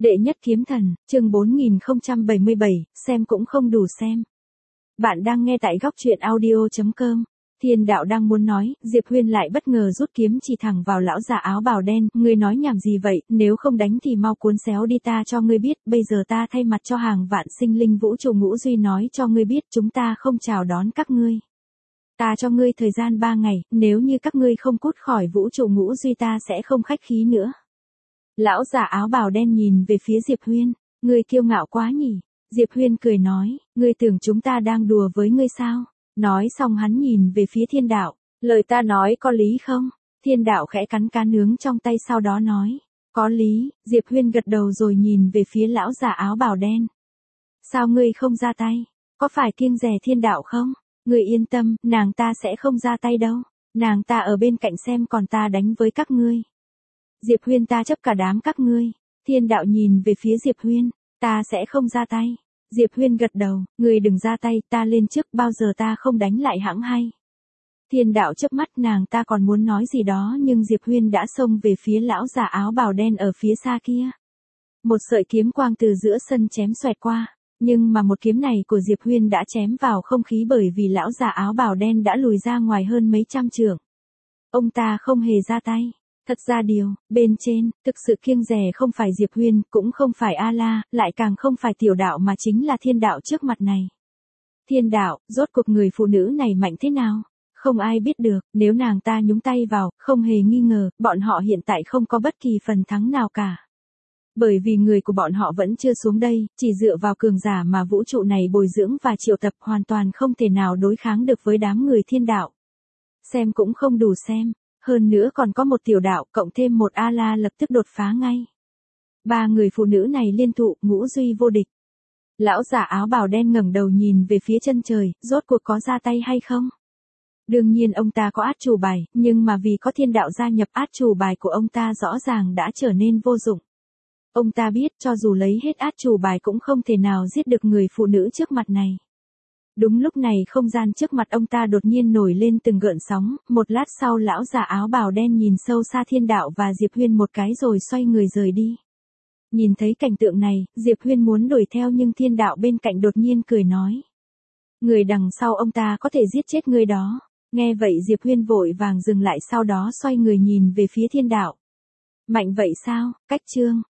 Đệ nhất kiếm thần, chương 4077, xem cũng không đủ xem. Bạn đang nghe tại góc truyện audio.com. Thiên đạo đang muốn nói, Diệp Huyên lại bất ngờ rút kiếm chỉ thẳng vào lão già áo bào đen. Ngươi nói nhảm gì vậy, nếu không đánh thì mau cuốn xéo đi, ta cho ngươi biết, bây giờ ta thay mặt cho hàng vạn sinh linh vũ trụ ngũ duy nói cho ngươi biết, chúng ta không chào đón các ngươi. Ta cho ngươi thời gian 3 ngày, nếu như các ngươi không cút khỏi vũ trụ ngũ duy ta sẽ không khách khí nữa. Lão già áo bào đen nhìn về phía Diệp Huyên, ngươi kiêu ngạo quá nhỉ. Diệp Huyên cười nói, ngươi tưởng chúng ta đang đùa với ngươi sao? Nói xong hắn nhìn về phía thiên đạo, lời ta nói có lý không? Thiên đạo khẽ cắn cá nướng trong tay sau đó nói, có lý. Diệp Huyên gật đầu rồi nhìn về phía lão già áo bào đen. Sao ngươi không ra tay? Có phải kiêng dè thiên đạo không? Ngươi yên tâm, nàng ta sẽ không ra tay đâu. Nàng ta ở bên cạnh xem còn ta đánh với các ngươi. Diệp Huyên ta chấp cả đám các ngươi. Thiên đạo nhìn về phía Diệp Huyên, ta sẽ không ra tay. Diệp Huyên gật đầu, ngươi đừng ra tay, ta lên trước, bao giờ ta không đánh lại hãng hay. Thiên đạo chớp mắt, nàng ta còn muốn nói gì đó nhưng Diệp Huyên đã xông về phía lão già áo bào đen ở phía xa kia. Một sợi kiếm quang từ giữa sân chém xoẹt qua, nhưng mà một kiếm này của Diệp Huyên đã chém vào không khí bởi vì lão già áo bào đen đã lùi ra ngoài hơn mấy trăm trượng. Ông ta không hề ra tay. Thật ra bên trên, thực sự kiêng dè không phải Diệp Huyên, cũng không phải A-la, lại càng không phải tiểu đạo mà chính là thiên đạo trước mặt này. Thiên đạo, rốt cuộc người phụ nữ này mạnh thế nào? Không ai biết được, nếu nàng ta nhúng tay vào, không hề nghi ngờ, bọn họ hiện tại không có bất kỳ phần thắng nào cả. Bởi vì người của bọn họ vẫn chưa xuống đây, chỉ dựa vào cường giả mà vũ trụ này bồi dưỡng và triệu tập hoàn toàn không thể nào đối kháng được với đám người thiên đạo. Xem cũng không đủ xem. Hơn nữa còn có một tiểu đạo, cộng thêm một A-la lập tức đột phá ngay. 3 người phụ nữ này liên thủ, ngũ duy vô địch. Lão giả áo bào đen ngẩng đầu nhìn về phía chân trời, rốt cuộc có ra tay hay không? Đương nhiên ông ta có át chủ bài, nhưng mà vì có thiên đạo gia nhập, át chủ bài của ông ta rõ ràng đã trở nên vô dụng. Ông ta biết cho dù lấy hết át chủ bài cũng không thể nào giết được người phụ nữ trước mặt này. Đúng lúc này không gian trước mặt ông ta đột nhiên nổi lên từng gợn sóng, một lát sau lão già áo bào đen nhìn sâu xa thiên đạo và Diệp Huyên một cái rồi xoay người rời đi. Nhìn thấy cảnh tượng này, Diệp Huyên muốn đuổi theo nhưng thiên đạo bên cạnh đột nhiên cười nói. Người đằng sau ông ta có thể giết chết người đó. Nghe vậy Diệp Huyên vội vàng dừng lại sau đó xoay người nhìn về phía thiên đạo. Mạnh vậy sao? Cách chương